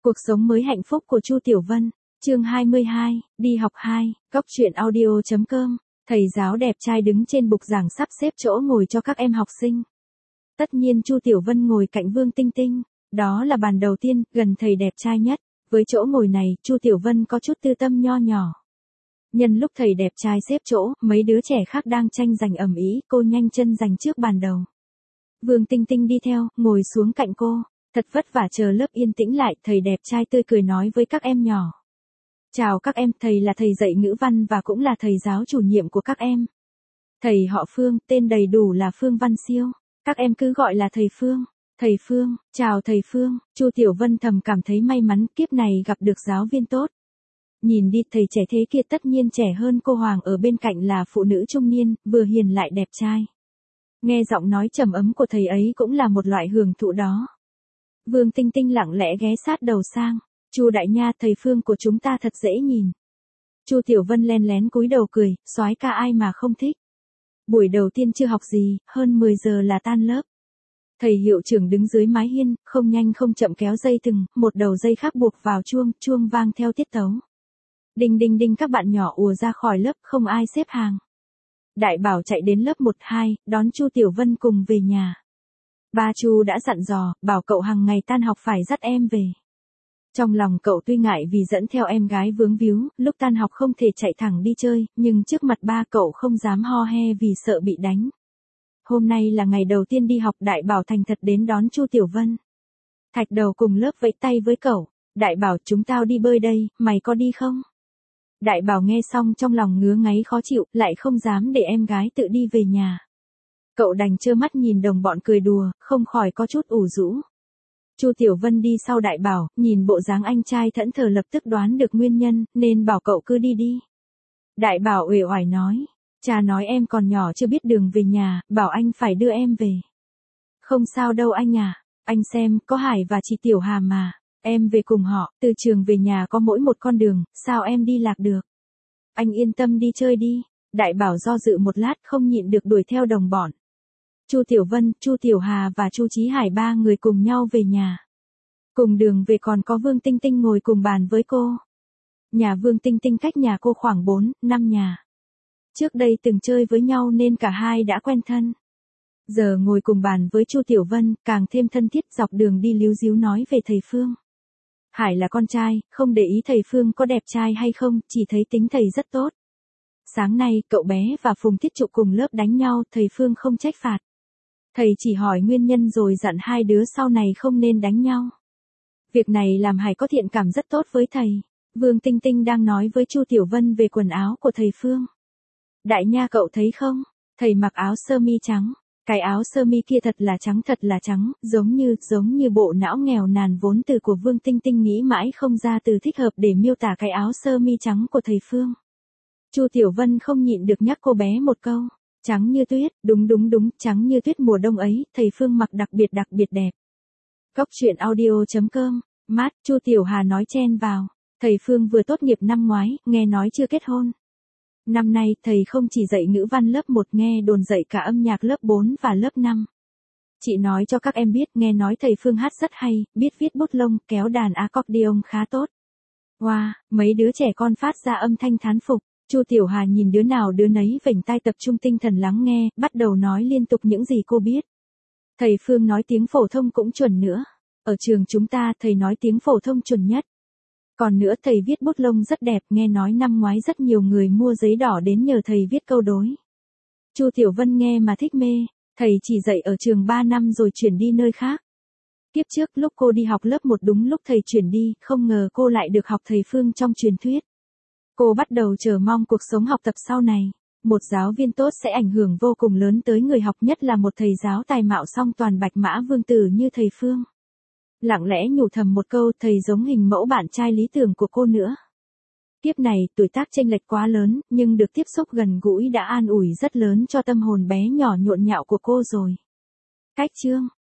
Cuộc sống mới hạnh phúc của Chu Tiểu Vân, chương 22, đi học 2, Cóc truyện audio.com. Thầy giáo đẹp trai đứng trên bục giảng sắp xếp chỗ ngồi cho các em học sinh. Tất nhiên Chu Tiểu Vân ngồi cạnh Vương Tinh Tinh, đó là bàn đầu tiên, gần thầy đẹp trai nhất. Với chỗ ngồi này, Chu Tiểu Vân có chút tư tâm nho nhỏ. Nhân lúc thầy đẹp trai xếp chỗ, mấy đứa trẻ khác đang tranh giành ầm ĩ, cô nhanh chân giành trước bàn đầu. Vương Tinh Tinh đi theo, ngồi xuống cạnh cô. Thật vất vả chờ lớp yên tĩnh lại, thầy đẹp trai tươi cười nói với các em nhỏ. Chào các em, thầy là thầy dạy ngữ văn và cũng là thầy giáo chủ nhiệm của các em. Thầy họ Phương, tên đầy đủ là Phương Văn Siêu. Các em cứ gọi là thầy Phương. Thầy Phương, chào thầy Phương. Chu Tiểu Vân thầm cảm thấy may mắn kiếp này gặp được giáo viên tốt. Nhìn đi, thầy trẻ thế kia tất nhiên trẻ hơn cô Hoàng ở bên cạnh là phụ nữ trung niên, vừa hiền lại đẹp trai. Nghe giọng nói trầm ấm của thầy ấy cũng là một loại hưởng thụ đó. Vương Tinh Tinh lặng lẽ ghé sát đầu sang. Chu đại nha, thầy Phương của chúng ta thật dễ nhìn. Chu Tiểu Vân len lén cúi đầu cười, soái ca ai mà không thích. Buổi đầu tiên chưa học gì, hơn 10 giờ là tan lớp. Thầy hiệu trưởng đứng dưới mái hiên, không nhanh không chậm kéo dây thừng, một đầu dây khác buộc vào chuông, chuông vang theo tiết tấu. Đinh đinh đinh, các bạn nhỏ ùa ra khỏi lớp, không ai xếp hàng. Đại Bảo chạy đến lớp 1-2, đón Chu Tiểu Vân cùng về nhà. Ba Chu đã dặn dò, bảo cậu hàng ngày tan học phải dắt em về. Trong lòng cậu tuy ngại vì dẫn theo em gái vướng víu, lúc tan học không thể chạy thẳng đi chơi, nhưng trước mặt ba cậu không dám ho he vì sợ bị đánh. Hôm nay là ngày đầu tiên đi học, Đại Bảo thành thật đến đón Chu Tiểu Vân. Thạch Đầu cùng lớp vẫy tay với cậu. Đại Bảo, chúng tao đi bơi đây, mày có đi không? Đại Bảo nghe xong trong lòng ngứa ngáy khó chịu, lại không dám để em gái tự đi về nhà. Cậu đành trơ mắt nhìn đồng bọn cười đùa, không khỏi có chút ủ rũ. Chu Tiểu Vân đi sau Đại Bảo, nhìn bộ dáng anh trai thẫn thờ lập tức đoán được nguyên nhân, nên bảo cậu cứ đi đi. Đại Bảo uể oải nói, cha nói em còn nhỏ chưa biết đường về nhà, bảo anh phải đưa em về. Không sao đâu anh à, anh xem, có Hải và chị Tiểu Hà mà, em về cùng họ, từ trường về nhà có mỗi một con đường, sao em đi lạc được. Anh yên tâm đi chơi đi. Đại Bảo do dự một lát không nhịn được đuổi theo đồng bọn. Chu Tiểu Vân, Chu Tiểu Hà và Chu Chí Hải ba người cùng nhau về nhà. Cùng đường về còn có Vương Tinh Tinh ngồi cùng bàn với cô. Nhà Vương Tinh Tinh cách nhà cô khoảng 4-5 nhà. Trước đây từng chơi với nhau nên cả hai đã quen thân. Giờ ngồi cùng bàn với Chu Tiểu Vân, càng thêm thân thiết, dọc đường đi líu díu nói về thầy Phương. Hải là con trai, không để ý thầy Phương có đẹp trai hay không, chỉ thấy tính thầy rất tốt. Sáng nay, cậu bé và Phùng Thiết Trụ cùng lớp đánh nhau, thầy Phương không trách phạt. Thầy chỉ hỏi nguyên nhân rồi dặn hai đứa sau này không nên đánh nhau. Việc này làm Hải có thiện cảm rất tốt với thầy. Vương Tinh Tinh đang nói với Chu Tiểu Vân về quần áo của thầy Phương. Đại nha, cậu thấy không? Thầy mặc áo sơ mi trắng. Cái áo sơ mi kia thật là trắng, giống như bộ não nghèo nàn vốn từ của Vương Tinh Tinh nghĩ mãi không ra từ thích hợp để miêu tả cái áo sơ mi trắng của thầy Phương. Chu Tiểu Vân không nhịn được nhắc cô bé một câu. Trắng như tuyết, đúng, trắng như tuyết mùa đông ấy, thầy Phương mặc đặc biệt đẹp. Cóc truyện audio.com, mát, Chu Tiểu Hà nói chen vào. Thầy Phương vừa tốt nghiệp năm ngoái, nghe nói chưa kết hôn. Năm nay, thầy không chỉ dạy ngữ văn lớp 1, nghe đồn dạy cả âm nhạc lớp 4 và lớp 5. Chị nói cho các em biết, nghe nói thầy Phương hát rất hay, biết viết bút lông, kéo đàn accordion khá tốt. Wow, mấy đứa trẻ con phát ra âm thanh thán phục. Chu Tiểu Hà nhìn đứa nào đứa nấy vểnh tai tập trung tinh thần lắng nghe, bắt đầu nói liên tục những gì cô biết. Thầy Phương nói tiếng phổ thông cũng chuẩn nữa. Ở trường chúng ta, thầy nói tiếng phổ thông chuẩn nhất. Còn nữa, thầy viết bút lông rất đẹp, nghe nói năm ngoái rất nhiều người mua giấy đỏ đến nhờ thầy viết câu đối. Chu Tiểu Vân nghe mà thích mê, thầy chỉ dạy ở trường 3 năm rồi chuyển đi nơi khác. Kiếp trước lúc cô đi học lớp 1 đúng lúc thầy chuyển đi, không ngờ cô lại được học thầy Phương trong truyền thuyết. Cô bắt đầu chờ mong cuộc sống học tập sau này. Một giáo viên tốt sẽ ảnh hưởng vô cùng lớn tới người học, nhất là một thầy giáo tài mạo song toàn bạch mã vương tử như thầy Phương. Lặng lẽ nhủ thầm một câu, thầy giống hình mẫu bạn trai lý tưởng của cô nữa. Kiếp này, tuổi tác chênh lệch quá lớn, nhưng được tiếp xúc gần gũi đã an ủi rất lớn cho tâm hồn bé nhỏ nhộn nhạo của cô rồi. Cách chương